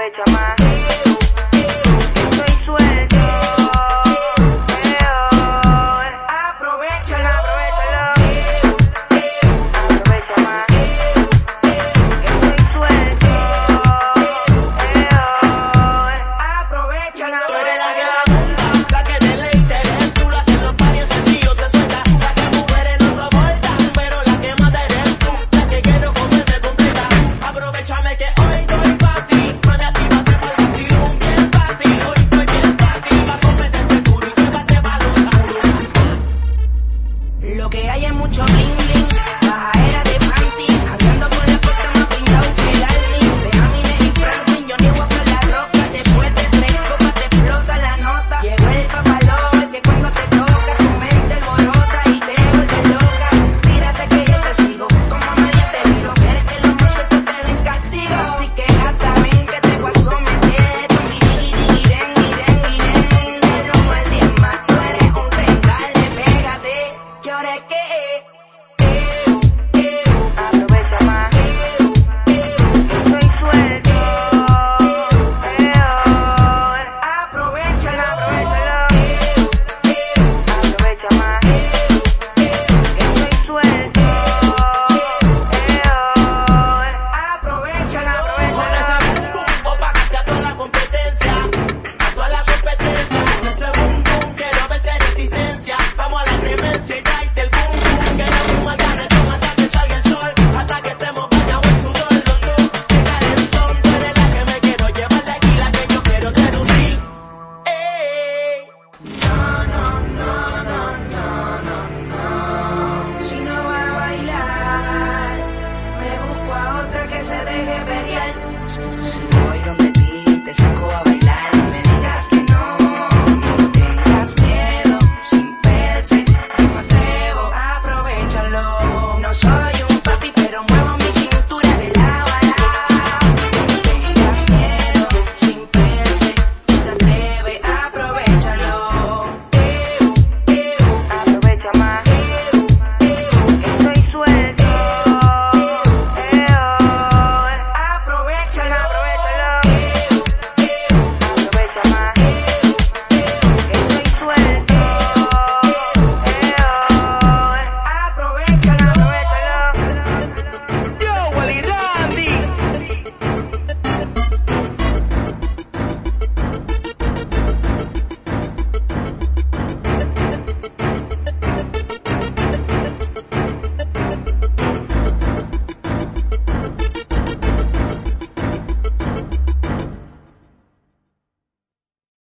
aprovecha más. Estoy suelto. Aprovechala, aprovechala. Aprovecha más. Estoy suelto. Aprovechala. Tú eres la que la monta, la que deleite, eres tú la que en los varios sentidos se suelta, la que mujeres no soportan, pero la que mata eres tú, la que quiero comerme completa. Aprovechame que hoy